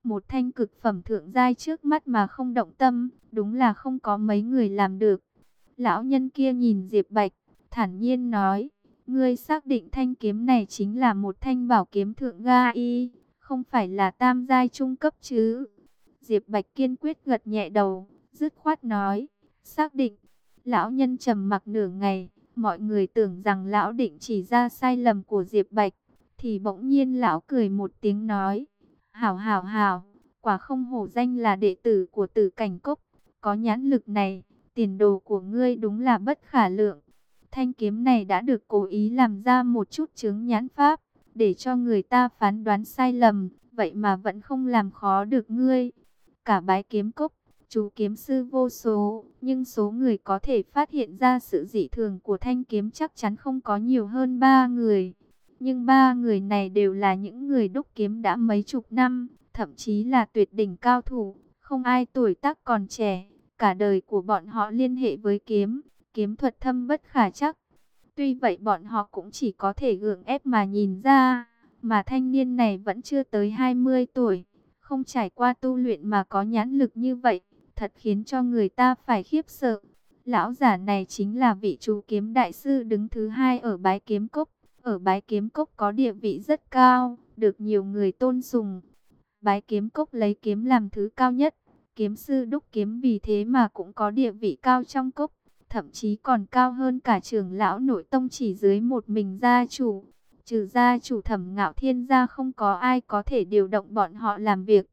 Một thanh cực phẩm thượng giai trước mắt mà không động tâm, đúng là không có mấy người làm được. Lão nhân kia nhìn Diệp Bạch, thản nhiên nói, ngươi xác định thanh kiếm này chính là một thanh bảo kiếm thượng giai, không phải là tam giai trung cấp chứ? Diệp Bạch kiên quyết gật nhẹ đầu, dứt khoát nói, xác định. Lão nhân trầm mặc nửa ngày, mọi người tưởng rằng lão định chỉ ra sai lầm của Diệp Bạch, thì bỗng nhiên lão cười một tiếng nói, hảo hảo hảo, quả không hổ danh là đệ tử của Tử Cảnh Cốc, có nhãn lực này, tiền đồ của ngươi đúng là bất khả lượng. Thanh kiếm này đã được cố ý làm ra một chút chướng nhãn pháp, để cho người ta phán đoán sai lầm, vậy mà vẫn không làm khó được ngươi. Cả Bái Kiếm Cốc, chú kiếm sư vô số, nhưng số người có thể phát hiện ra sự dị thường của thanh kiếm chắc chắn không có nhiều hơn 3 người. Nhưng 3 người này đều là những người đúc kiếm đã mấy chục năm, thậm chí là tuyệt đỉnh cao thủ, không ai tuổi tác còn trẻ. Cả đời của bọn họ liên hệ với kiếm, kiếm thuật thâm bất khả trắc. Tuy vậy bọn họ cũng chỉ có thể gượng ép mà nhìn ra, mà thanh niên này vẫn chưa tới 20 tuổi, không trải qua tu luyện mà có nhãn lực như vậy, thật khiến cho người ta phải khiếp sợ. Lão giả này chính là vị chú kiếm đại sư đứng thứ 2 ở Bái Kiếm Cốc. Ở Bái Kiếm Cốc có địa vị rất cao, được nhiều người tôn sùng. Bái Kiếm Cốc lấy kiếm làm thứ cao nhất, kiếm sư đúc kiếm vì thế mà cũng có địa vị cao trong cốc, thậm chí còn cao hơn cả trưởng lão nội tông chỉ dưới một mình gia chủ. Trừ gia chủ Thẩm Ngạo Thiên ra không có ai có thể điều động bọn họ làm việc,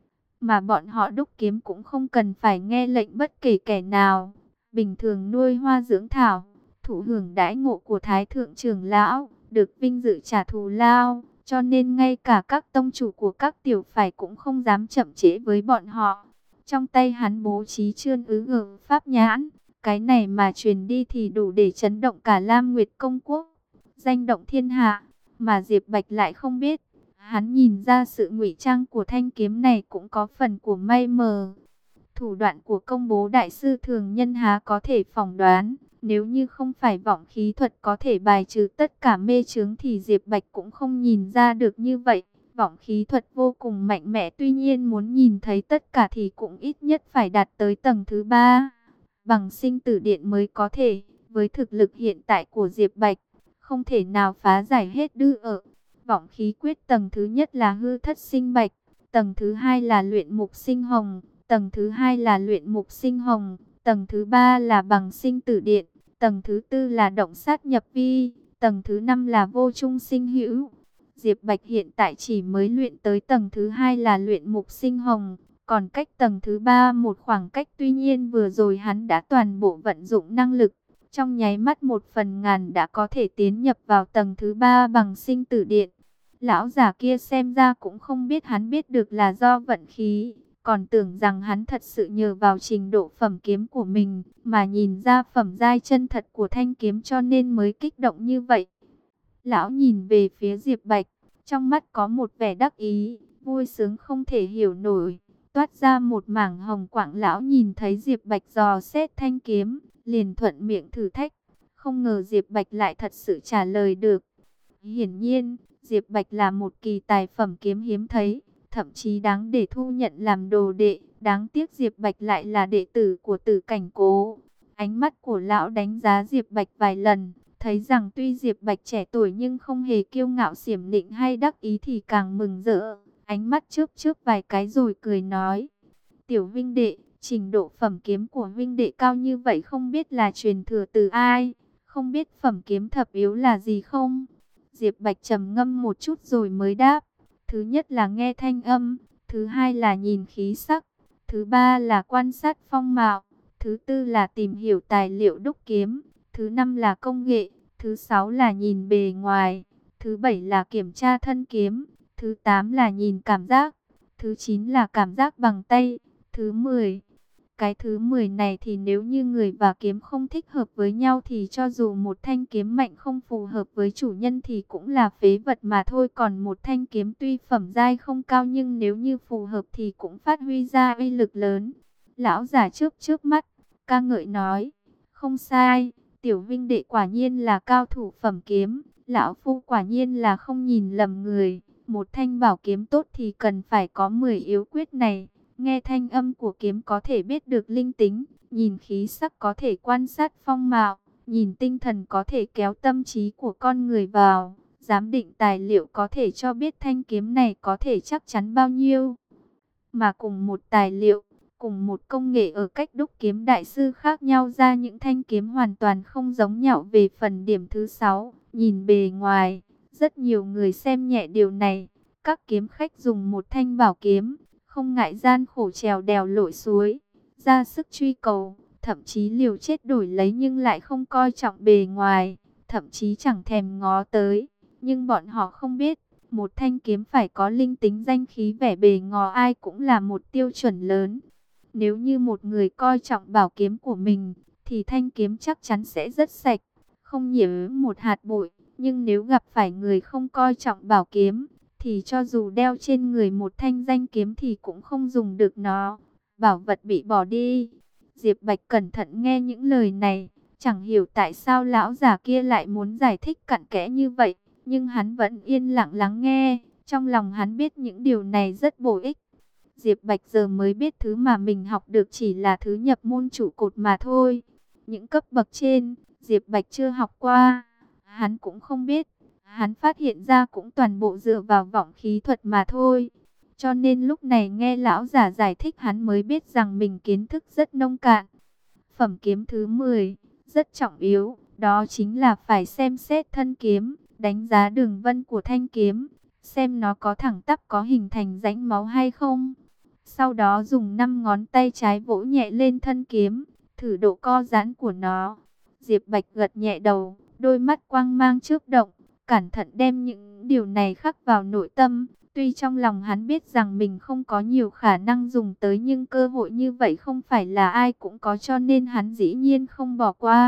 mà bọn họ đúc kiếm cũng không cần phải nghe lệnh bất kể kẻ nào. Bình thường nuôi hoa dưỡng thảo, thụ hưởng đãi ngộ của Thái Thượng trưởng lão, được vinh dự trả thù lao, cho nên ngay cả các tông chủ của các tiểu phái cũng không dám chậm trễ với bọn họ. Trong tay hắn bố trí Trương Ứ Ngờ pháp nhãn, cái này mà truyền đi thì đủ để chấn động cả Lam Nguyệt Công Quốc, danh động thiên hạ, mà Diệp Bạch lại không biết. Hắn nhìn ra sự ngụy trang của thanh kiếm này cũng có phần của may mờ. Thủ đoạn của công bố đại sư thường nhân há có thể phỏng đoán. Nếu như không phải vọng khí thuật có thể bài trừ tất cả mê chướng thì Diệp Bạch cũng không nhìn ra được như vậy. Vọng khí thuật vô cùng mạnh mẽ, tuy nhiên muốn nhìn thấy tất cả thì cũng ít nhất phải đạt tới tầng thứ 3. Bằng sinh tử điện mới có thể, với thực lực hiện tại của Diệp Bạch, không thể nào phá giải hết đư ở. Vọng khí quyết tầng thứ nhất là hư thất sinh bạch, tầng thứ 2 là luyện mục sinh hồng, tầng thứ 2 là luyện mục sinh hồng, tầng thứ 3 là bằng sinh tử điện, tầng thứ 4 là động sát nhập vi, tầng thứ 5 là vô trung sinh hữu. Diệp Bạch hiện tại chỉ mới luyện tới tầng thứ 2 là luyện mục sinh hồng, còn cách tầng thứ 3 một khoảng cách, tuy nhiên vừa rồi hắn đã toàn bộ vận dụng năng lực. Trong nháy mắt 1/1000 đã có thể tiến nhập vào tầng thứ 3 bằng sinh tử điện. Lão già kia xem ra cũng không biết hắn biết được là do vận khí, còn tưởng rằng hắn thật sự nhờ vào trình độ phẩm kiếm của mình mà nhìn ra phẩm giai chân thật của thanh kiếm cho nên mới kích động như vậy. Lão nhìn về phía Diệp Bạch, trong mắt có một vẻ đắc ý, vui sướng không thể hiểu nổi, toát ra một mảng hồng quạng. Lão nhìn thấy Diệp Bạch dò xét thanh kiếm, liền thuận miệng thử thách, không ngờ Diệp Bạch lại thật sự trả lời được. Hiển nhiên, Diệp Bạch là một kỳ tài phẩm kiếm hiếm thấy, thậm chí đáng để thu nhận làm đồ đệ. Đáng tiếc Diệp Bạch lại là đệ tử của Tử Cảnh Cố. Ánh mắt của lão đánh giá Diệp Bạch vài lần, thấy rằng tuy Diệp Bạch trẻ tuổi nhưng không hề kiêu ngạo xiểm nịnh hay đắc ý thì càng mừng rỡ. Ánh mắt chớp chớp vài cái rồi cười nói, tiểu vinh đệ, trình độ phẩm kiếm của vinh đệ cao như vậy không biết là truyền thừa từ ai, không biết phẩm kiếm thập yếu là gì không? Diệp Bạch trầm ngâm một chút rồi mới đáp, thứ nhất là nghe thanh âm, thứ hai là nhìn khí sắc, thứ ba là quan sát phong mạo, thứ tư là tìm hiểu tài liệu đúc kiếm, thứ năm là công nghệ, thứ sáu là nhìn bề ngoài, thứ bảy là kiểm tra thân kiếm, thứ 8 là nhìn cảm giác, thứ 9 là cảm giác bằng tay, thứ 10. Cái thứ 10 này thì nếu như người và kiếm không thích hợp với nhau thì cho dù một thanh kiếm mạnh không phù hợp với chủ nhân thì cũng là phế vật mà thôi. Còn một thanh kiếm tuy phẩm giai không cao nhưng nếu như phù hợp thì cũng phát huy ra uy lực lớn. Lão giả chớp chớp mắt, ca ngợi nói, không sai, tiểu vinh đệ quả nhiên là cao thủ phẩm kiếm, lão phu quả nhiên là không nhìn lầm người. Một thanh bảo kiếm tốt thì cần phải có 10 yếu quyết này. Nghe thanh âm của kiếm có thể biết được linh tính, nhìn khí sắc có thể quan sát phong mạo, nhìn tinh thần có thể kéo tâm trí của con người vào, giám định tài liệu có thể cho biết thanh kiếm này có thể chắc chắn bao nhiêu. Mà cùng một tài liệu, cùng một công nghệ ở cách đúc kiếm đại sư khác nhau ra những thanh kiếm hoàn toàn không giống nhau. Về phần điểm thứ 6, nhìn bề ngoài, rất nhiều người xem nhẹ điều này. Các kiếm khách dùng một thanh bảo kiếm, không ngại gian khổ trèo đèo lội suối, ra sức truy cầu, thậm chí liều chết đổi lấy nhưng lại không coi trọng bề ngoài, thậm chí chẳng thèm ngó tới. Nhưng bọn họ không biết, một thanh kiếm phải có linh tính danh khí vẻ bề ngò ai cũng là một tiêu chuẩn lớn. Nếu như một người coi trọng bảo kiếm của mình, thì thanh kiếm chắc chắn sẽ rất sạch, không nhiễm một hạt bụi. Nhưng nếu gặp phải người không coi trọng bảo kiếm, thì cho dù đeo trên người một thanh danh kiếm thì cũng không dùng được nó. Bảo vật bị bỏ đi. Diệp Bạch cẩn thận nghe những lời này, chẳng hiểu tại sao lão già kia lại muốn giải thích cặn kẽ như vậy. Nhưng hắn vẫn yên lặng lắng nghe, trong lòng hắn biết những điều này rất bổ ích. Diệp Bạch giờ mới biết thứ mà mình học được chỉ là thứ nhập môn trụ cột mà thôi. Những cấp bậc trên, Diệp Bạch chưa học qua, hắn cũng không biết. Hắn phát hiện ra cũng toàn bộ dựa vào vọng khí thuật mà thôi. Cho nên lúc này nghe lão giả giải thích hắn mới biết rằng mình kiến thức rất nông cạn. Phẩm kiếm thứ 10, rất trọng yếu, đó chính là phải xem xét thân kiếm, đánh giá đường vân của thanh kiếm, xem nó có thẳng tắp có hình thành rãnh máu hay không. Sau đó dùng 5 ngón tay trái vỗ nhẹ lên thân kiếm, thử độ co giãn của nó. Diệp Bạch gật nhẹ đầu, đôi mắt quang mang chớp động, cẩn thận đem những điều này khắc vào nội tâm. Tuy trong lòng hắn biết rằng mình không có nhiều khả năng dùng tới, nhưng cơ hội như vậy không phải là ai cũng có, cho nên hắn dĩ nhiên không bỏ qua.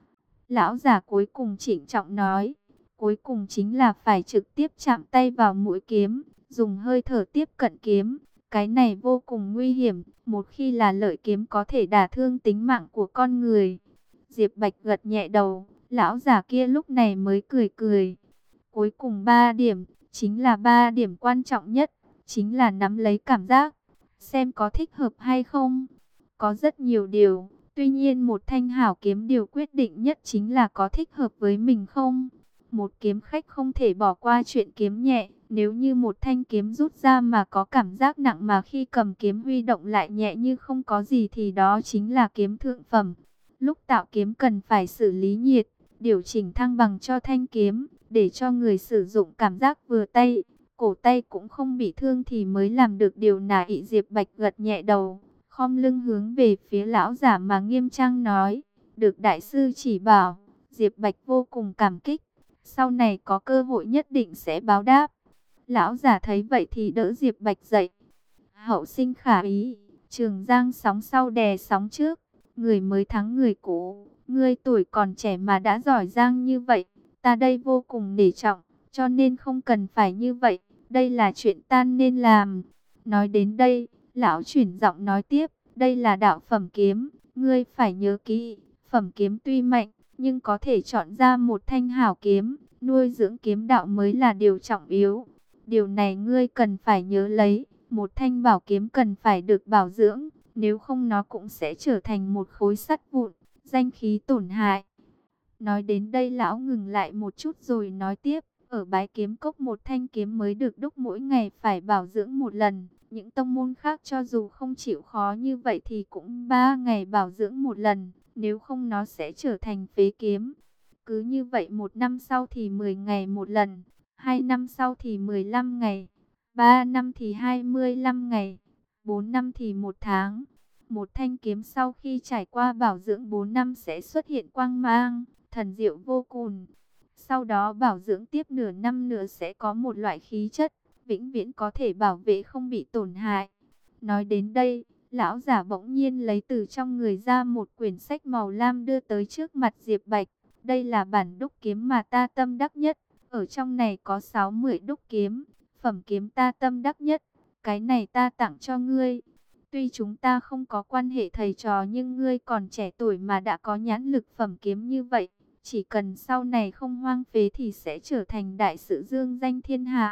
Lão già cuối cùng trịnh trọng nói, cuối cùng chính là phải trực tiếp chạm tay vào mũi kiếm, dùng hơi thở tiếp cận kiếm. Cái này vô cùng nguy hiểm, một khi là lợi kiếm có thể đả thương tính mạng của con người. Diệp Bạch gật nhẹ đầu, lão già kia lúc này mới cười cười. Cuối cùng 3 điểm, chính là 3 điểm quan trọng nhất, chính là nắm lấy cảm giác, xem có thích hợp hay không. Có rất nhiều điều, tuy nhiên một thanh hảo kiếm điều quyết định nhất chính là có thích hợp với mình không. Một kiếm khách không thể bỏ qua chuyện kiếm nhẹ, nếu như một thanh kiếm rút ra mà có cảm giác nặng mà khi cầm kiếm huy động lại nhẹ như không có gì thì đó chính là kiếm thượng phẩm. Lúc tạo kiếm cần phải xử lý nhiệt, điều chỉnh thăng bằng cho thanh kiếm, để cho người sử dụng cảm giác vừa tay, cổ tay cũng không bị thương thì mới làm được điều này. Diệp Bạch gật nhẹ đầu, khom lưng hướng về phía lão giả mà nghiêm trang nói, được đại sư chỉ bảo. Diệp Bạch vô cùng cảm kích, sau này có cơ hội nhất định sẽ báo đáp. Lão giả thấy vậy thì đỡ Diệp Bạch dậy. Hậu sinh khả ý, Trường Giang sóng sau đè sóng trước, người mới thắng người cũ. Ngươi tuổi còn trẻ mà đã giỏi giang như vậy, ta đây vô cùng nể trọng, cho nên không cần phải như vậy, đây là chuyện ta nên làm. Nói đến đây, lão chuyển giọng nói tiếp, đây là đạo phẩm kiếm, ngươi phải nhớ kỹ, phẩm kiếm tuy mạnh, nhưng có thể chọn ra một thanh hảo kiếm, nuôi dưỡng kiếm đạo mới là điều trọng yếu. Điều này ngươi cần phải nhớ lấy, một thanh bảo kiếm cần phải được bảo dưỡng, nếu không nó cũng sẽ trở thành một khối sắt vụn, danh khí tổn hại. Nói đến đây lão ngừng lại một chút rồi nói tiếp, ở Bái Kiếm Cốc một thanh kiếm mới được đúc mỗi ngày phải bảo dưỡng một lần. Những tông môn khác cho dù không chịu khó như vậy thì cũng 3 ngày bảo dưỡng một lần, nếu không nó sẽ trở thành phế kiếm. Cứ như vậy 1 năm sau thì 10 ngày một lần, 2 năm sau thì 15 ngày, 3 năm thì 25 ngày, 4 năm thì 1 tháng. Một thanh kiếm sau khi trải qua bảo dưỡng 4 năm sẽ xuất hiện quang mang, thần diệu vô cùng. Sau đó bảo dưỡng tiếp nửa năm nữa sẽ có một loại khí chất, vĩnh viễn có thể bảo vệ không bị tổn hại. Nói đến đây, lão giả bỗng nhiên lấy từ trong người ra một quyển sách màu lam đưa tới trước mặt Diệp Bạch. Đây là bản đúc kiếm mà ta tâm đắc nhất, ở trong này có 60 đúc kiếm, phẩm kiếm ta tâm đắc nhất, cái này ta tặng cho ngươi. Tuy chúng ta không có quan hệ thầy trò nhưng ngươi còn trẻ tuổi mà đã có nhãn lực phẩm kiếm như vậy. Chỉ cần sau này không hoang phế thì sẽ trở thành đại sự dương danh thiên hạ.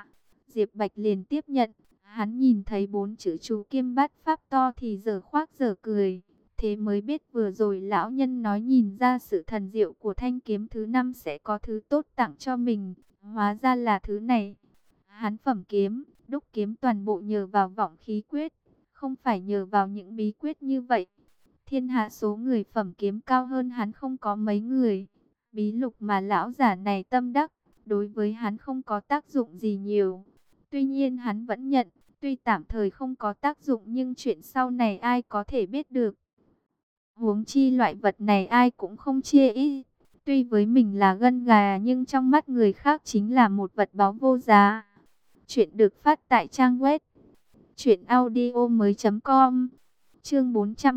Diệp Bạch liền tiếp nhận. Hắn nhìn thấy 4 chữ chú Kim Bát Pháp to thì giờ khoác giờ cười. Thế mới biết vừa rồi lão nhân nói nhìn ra sự thần diệu của thanh kiếm thứ 5 sẽ có thứ tốt tặng cho mình. Hóa ra là thứ này. Hắn phẩm kiếm, đúc kiếm toàn bộ nhờ vào vọng khí quyết, không phải nhờ vào những bí quyết như vậy. Thiên hạ số người phẩm kiếm cao hơn hắn không có mấy người. Bí lục mà lão giả này tâm đắc, đối với hắn không có tác dụng gì nhiều. Tuy nhiên hắn vẫn nhận, tuy tạm thời không có tác dụng nhưng chuyện sau này ai có thể biết được. Huống chi loại vật này ai cũng không chê ý. Tuy với mình là gân gà nhưng trong mắt người khác chính là một vật báu vô giá. Chuyện được phát tại trang web truyệnaudiomoi.com. Chương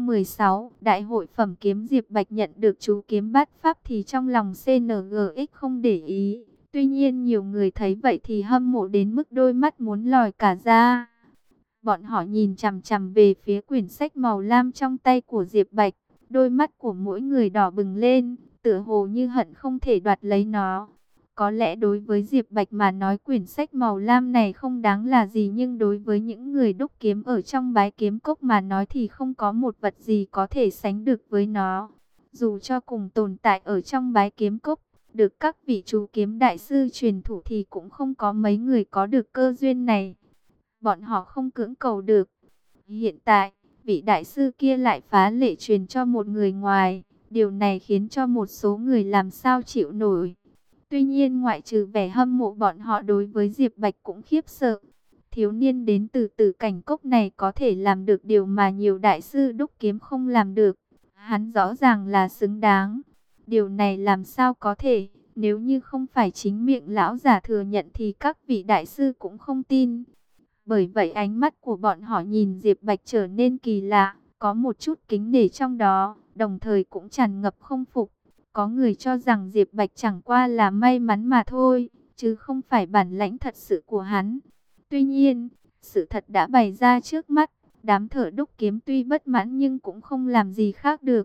416, Đại hội phẩm kiếm. Diệp Bạch nhận được chú kiếm Bát Pháp thì trong lòng CNGX không để ý. Tuy nhiên nhiều người thấy vậy thì hâm mộ đến mức đôi mắt muốn lòi cả ra. Bọn họ nhìn chằm chằm về phía quyển sách màu lam trong tay của Diệp Bạch. Đôi mắt của mỗi người đỏ bừng lên, tựa hồ như hận không thể đoạt lấy nó. Có lẽ đối với Diệp Bạch mà nói quyển sách màu lam này không đáng là gì, nhưng đối với những người đúc kiếm ở trong Bái Kiếm Cốc mà nói thì không có một vật gì có thể sánh được với nó. Dù cho cùng tồn tại ở trong Bái Kiếm Cốc, được các vị chú kiếm đại sư truyền thụ thì cũng không có mấy người có được cơ duyên này. Bọn họ không cưỡng cầu được. Hiện tại, vị đại sư kia lại phá lệ truyền cho một người ngoài. Điều này khiến cho một số người làm sao chịu nổi. Tuy nhiên ngoại trừ vẻ hâm mộ, bọn họ đối với Diệp Bạch cũng khiếp sợ. Thiếu niên đến từ Tử Cảnh Cốc này có thể làm được điều mà nhiều đại sư đúc kiếm không làm được. Hắn rõ ràng là xứng đáng. Điều này làm sao có thể, nếu như không phải chính miệng lão giả thừa nhận thì các vị đại sư cũng không tin. Bởi vậy ánh mắt của bọn họ nhìn Diệp Bạch trở nên kỳ lạ, có một chút kính nể trong đó, đồng thời cũng tràn ngập không phục. Có người cho rằng Diệp Bạch chẳng qua là may mắn mà thôi, chứ không phải bản lãnh thật sự của hắn. Tuy nhiên, sự thật đã bày ra trước mắt, đám thợ đúc kiếm tuy bất mãn nhưng cũng không làm gì khác được.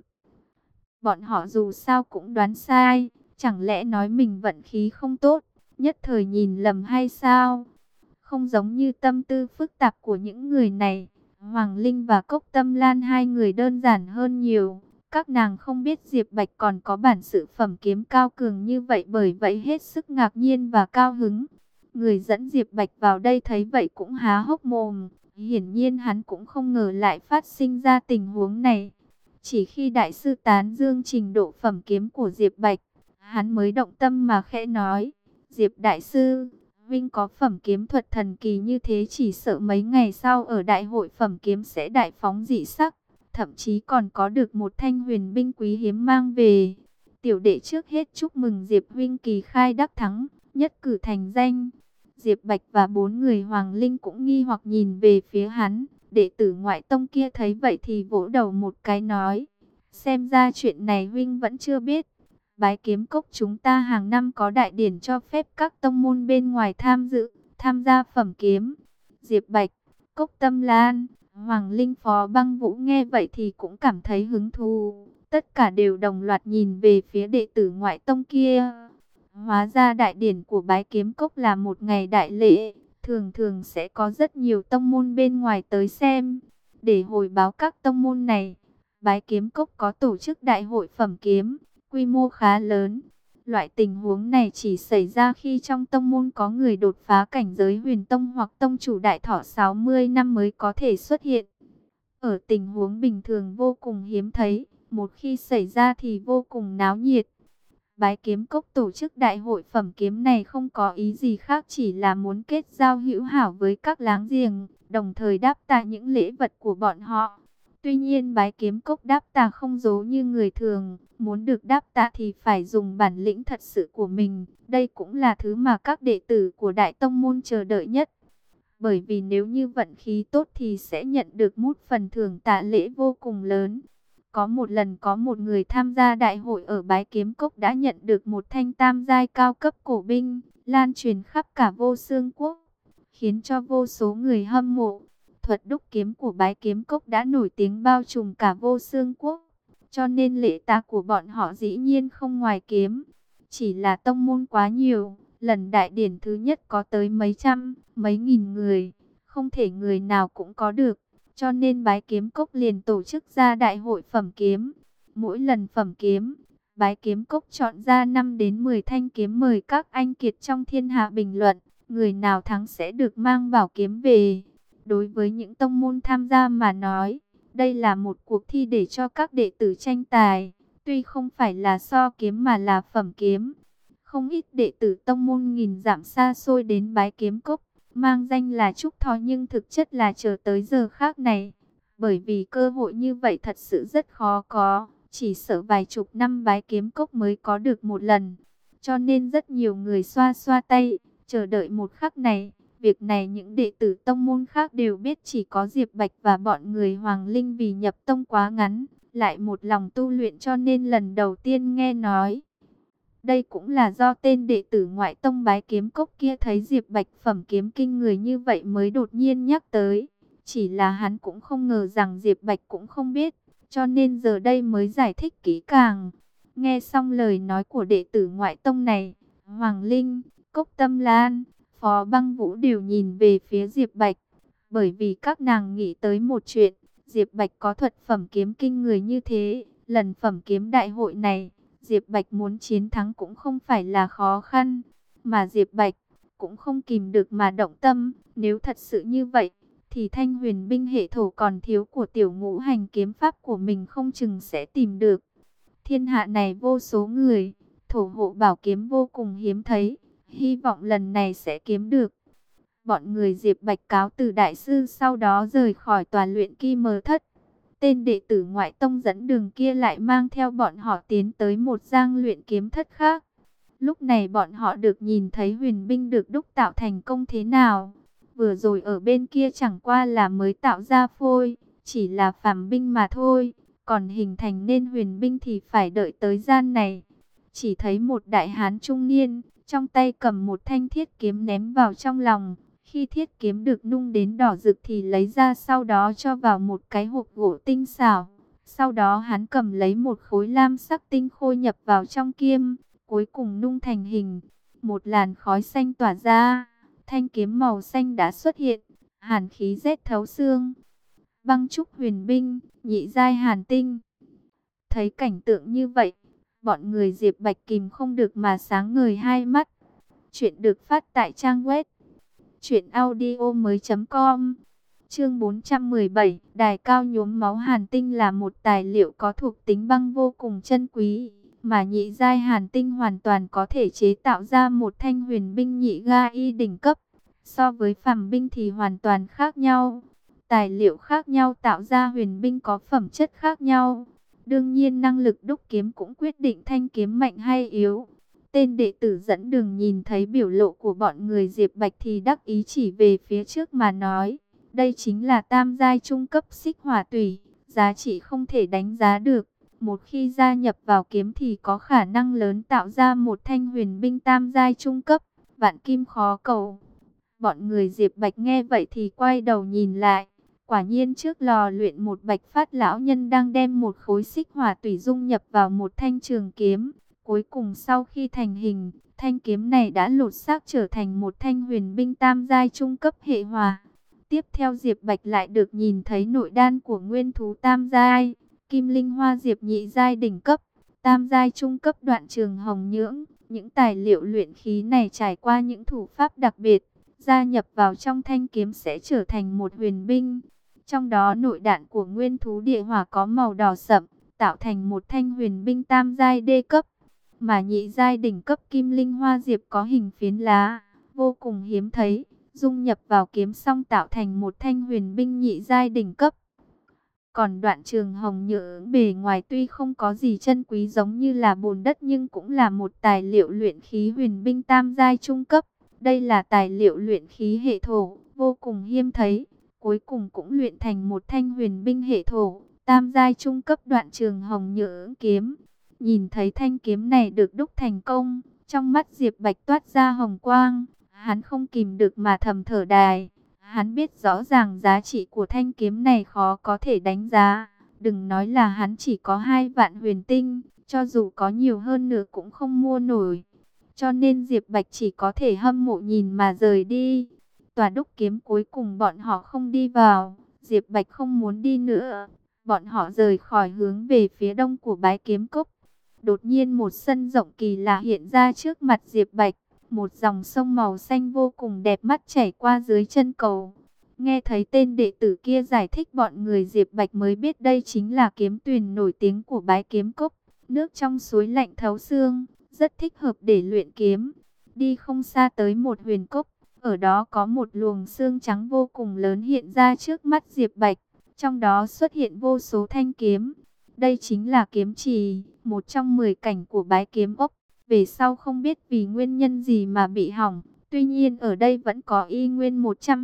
Bọn họ dù sao cũng đoán sai, chẳng lẽ nói mình vận khí không tốt, nhất thời nhìn lầm hay sao? Không giống như tâm tư phức tạp của những người này, Hoàng Linh và Cốc Tâm Lan hai người đơn giản hơn nhiều. Các nàng không biết Diệp Bạch còn có bản sự phẩm kiếm cao cường như vậy, bởi vậy hết sức ngạc nhiên và cao hứng. Người dẫn Diệp Bạch vào đây thấy vậy cũng há hốc mồm, hiển nhiên hắn cũng không ngờ lại phát sinh ra tình huống này. Chỉ khi đại sư tán dương trình độ phẩm kiếm của Diệp Bạch, hắn mới động tâm mà khẽ nói: Diệp đại sư, Vinh có phẩm kiếm thuật thần kỳ như thế, chỉ sợ mấy ngày sau ở đại hội phẩm kiếm sẽ đại phóng dị sắc, thậm chí còn có được một thanh huyền binh quý hiếm mang về. Tiểu đệ trước hết chúc mừng Diệp Vinh kỳ khai đắc thắng, nhất cử thành danh. Diệp Bạch và 4 người Hoàng Linh cũng nghi hoặc nhìn về phía hắn. Đệ tử ngoại tông kia thấy vậy thì vỗ đầu một cái nói: xem ra chuyện này huynh vẫn chưa biết. Bái Kiếm Cốc chúng ta hàng năm có đại điển cho phép các tông môn bên ngoài tham gia phẩm kiếm. Diệp Bạch, Cốc Tâm Lan, Hoàng Linh, Phó Băng Vũ nghe vậy thì cũng cảm thấy hứng thú. Tất cả đều đồng loạt nhìn về phía đệ tử ngoại tông kia. Hóa ra đại điển của Bái Kiếm Cốc là một ngày đại lễ, thường thường sẽ có rất nhiều tông môn bên ngoài tới xem. Để hồi báo các tông môn này, Bái Kiếm Cốc có tổ chức đại hội phẩm kiếm, quy mô khá lớn. Loại tình huống này chỉ xảy ra khi trong tông môn có người đột phá cảnh giới huyền tông hoặc tông chủ đại thọ 60 năm mới có thể xuất hiện. Ở tình huống bình thường vô cùng hiếm thấy, một khi xảy ra thì vô cùng náo nhiệt. Bái Kiếm Cốc tổ chức đại hội phẩm kiếm này không có ý gì khác, chỉ là muốn kết giao hữu hảo với các láng giềng, đồng thời đáp tạ những lễ vật của bọn họ. Tuy nhiên Bái Kiếm Cốc đáp tạ không giống như người thường, muốn được đáp tạ thì phải dùng bản lĩnh thật sự của mình. Đây cũng là thứ mà các đệ tử của Đại Tông Môn chờ đợi nhất. Bởi vì nếu như vận khí tốt thì sẽ nhận được một phần thưởng tạ lễ vô cùng lớn. Có một lần có một người tham gia đại hội ở Bái Kiếm Cốc đã nhận được một thanh tam giai cao cấp cổ binh, lan truyền khắp cả Vô Xương Quốc, khiến cho vô số người hâm mộ. Thuật đúc kiếm của Bái Kiếm Cốc đã nổi tiếng bao trùm cả Vô Xương Quốc, cho nên lễ tạ của bọn họ dĩ nhiên không ngoài kiếm. Chỉ là tông môn quá nhiều, Lần đại điển thứ nhất có tới mấy trăm, mấy nghìn người, không thể người nào cũng có được. Cho nên Bái Kiếm Cốc liền tổ chức ra đại hội phẩm kiếm. Mỗi lần phẩm kiếm, Bái Kiếm Cốc chọn ra 5 đến 10 thanh kiếm mời các anh kiệt trong thiên hạ bình luận. Người nào thắng sẽ được mang bảo kiếm về. Đối với những tông môn tham gia mà nói, đây là một cuộc thi để cho các đệ tử tranh tài. Tuy không phải là so kiếm mà là phẩm kiếm. Không ít đệ tử tông môn nghìn dặm xa xôi đến Bái Kiếm Cốc, mang danh là Trúc Thọ nhưng thực chất là chờ tới giờ khác này. Bởi vì cơ hội như vậy thật sự rất khó có, chỉ sợ vài chục năm Bái Kiếm Cốc mới có được một lần. Cho nên rất nhiều người xoa xoa tay, chờ đợi một khắc này. Việc này những đệ tử tông môn khác đều biết, chỉ có Diệp Bạch và bọn người Hoàng Linh vì nhập tông quá ngắn, lại một lòng tu luyện cho nên lần đầu tiên nghe nói. Đây cũng là do tên đệ tử ngoại tông Bái Kiếm Cốc kia thấy Diệp Bạch phẩm kiếm kinh người như vậy mới đột nhiên nhắc tới. Chỉ là hắn cũng không ngờ rằng Diệp Bạch cũng không biết, cho nên giờ đây mới giải thích kỹ càng. Nghe xong lời nói của đệ tử ngoại tông này, Hoàng Linh, Cốc Tâm Lan, Phó Băng Vũ đều nhìn về phía Diệp Bạch. Bởi vì các nàng nghĩ tới một chuyện, Diệp Bạch có thuật phẩm kiếm kinh người như thế, lần phẩm kiếm đại hội này, Diệp Bạch muốn chiến thắng cũng không phải là khó khăn, mà Diệp Bạch cũng không kìm được mà động tâm. Nếu thật sự như vậy, thì thanh huyền binh hệ thổ còn thiếu của tiểu ngũ hành kiếm pháp của mình không chừng sẽ tìm được. Thiên hạ này vô số người, thổ hộ bảo kiếm vô cùng hiếm thấy, hy vọng lần này sẽ kiếm được. Bọn người Diệp Bạch cáo từ đại sư sau đó rời khỏi tòa luyện Ki Mờ Thất. Tên đệ tử ngoại tông dẫn đường kia lại mang theo bọn họ tiến tới một giang luyện kiếm thất khác. Lúc này bọn họ được nhìn thấy huyền binh được đúc tạo thành công thế nào. Vừa rồi ở bên kia chẳng qua là mới tạo ra phôi, chỉ là phàm binh mà thôi. Còn hình thành nên huyền binh thì phải đợi tới gian này. Chỉ thấy một đại hán trung niên, trong tay cầm một thanh thiết kiếm ném vào trong lòng. Khi thiết kiếm được nung đến đỏ rực thì lấy ra, sau đó cho vào một cái hộp gỗ tinh xảo. Sau đó hắn cầm lấy một khối lam sắc tinh khôi nhập vào trong kiếm, cuối cùng nung thành hình. Một làn khói xanh tỏa ra, thanh kiếm màu xanh đã xuất hiện, hàn khí rét thấu xương. Băng trúc huyền binh, nhị giai hàn tinh. Thấy cảnh tượng như vậy, bọn người Diệp Bạch kìm không được mà sáng ngời hai mắt. Chuyện được phát tại trang web truyệnaudiomoi.com. Chương 417, đài cao nhuốm máu hàn tinh là một tài liệu có thuộc tính băng vô cùng chân quý, mà nhị giai hàn tinh hoàn toàn có thể chế tạo ra một thanh huyền binh nhị giai đỉnh cấp. So với phàm binh thì hoàn toàn khác nhau. Tài liệu khác nhau tạo ra huyền binh có phẩm chất khác nhau. Đương nhiên năng lực đúc kiếm cũng quyết định thanh kiếm mạnh hay yếu. Tên đệ tử dẫn đường nhìn thấy biểu lộ của bọn người Diệp Bạch thì đắc ý chỉ về phía trước mà nói. Đây chính là tam giai trung cấp xích hỏa tủy, giá trị không thể đánh giá được. Một khi gia nhập vào kiếm thì có khả năng lớn tạo ra một thanh huyền binh tam giai trung cấp, vạn kim khó cầu. Bọn người Diệp Bạch nghe vậy thì quay đầu nhìn lại. Quả nhiên trước lò luyện một Bạch Phát lão nhân đang đem một khối xích hỏa tủy dung nhập vào một thanh trường kiếm. Cuối cùng sau khi thành hình, thanh kiếm này đã lột xác trở thành một thanh huyền binh tam giai trung cấp hệ hỏa. Tiếp theo Diệp Bạch lại được nhìn thấy nội đan của nguyên thú tam giai, kim linh hoa diệp nhị giai đỉnh cấp, tam giai trung cấp đoạn trường hồng nhưỡng. Những tài liệu luyện khí này trải qua những thủ pháp đặc biệt, gia nhập vào trong thanh kiếm sẽ trở thành một huyền binh. Trong đó nội đạn của nguyên thú địa hỏa có màu đỏ sậm, tạo thành một thanh huyền binh tam giai đê cấp. Mà nhị giai đỉnh cấp kim linh hoa diệp có hình phiến lá, vô cùng hiếm thấy, dung nhập vào kiếm xong tạo thành một thanh huyền binh nhị giai đỉnh cấp. Còn đoạn trường hồng nhưỡng bề ngoài tuy không có gì chân quý giống như là bùn đất nhưng cũng là một tài liệu luyện khí huyền binh tam giai trung cấp. Đây là tài liệu luyện khí hệ thổ, vô cùng hiếm thấy, cuối cùng cũng luyện thành một thanh huyền binh hệ thổ, tam giai trung cấp đoạn trường hồng nhưỡng kiếm. Nhìn thấy thanh kiếm này được đúc thành công, trong mắt Diệp Bạch toát ra hồng quang, hắn không kìm được mà thầm thở dài. Hắn biết rõ ràng giá trị của thanh kiếm này khó có thể đánh giá, đừng nói là hắn chỉ có 2 vạn huyền tinh, cho dù có nhiều hơn nữa cũng không mua nổi. cho nên Diệp Bạch chỉ có thể hâm mộ nhìn mà rời đi. Tòa đúc kiếm cuối cùng bọn họ không đi vào, Diệp Bạch không muốn đi nữa. Bọn họ rời khỏi hướng về phía đông của bái kiếm cốc. Đột nhiên một sân rộng kỳ lạ hiện ra trước mặt Diệp Bạch. Một dòng sông màu xanh vô cùng đẹp mắt chảy qua dưới chân cầu. Nghe thấy tên đệ tử kia giải thích, bọn người Diệp Bạch mới biết đây chính là kiếm tuyền nổi tiếng của bái kiếm cốc. Nước trong suối lạnh thấu xương, rất thích hợp để luyện kiếm. Đi không xa tới một huyền cốc, ở đó có một luồng xương trắng vô cùng lớn hiện ra trước mắt Diệp Bạch. Trong đó xuất hiện vô số thanh kiếm. Đây chính là kiếm trì, một trong 10 cảnh của bái kiếm ốc. Về sau không biết vì nguyên nhân gì mà bị hỏng. Tuy nhiên ở đây vẫn có y nguyên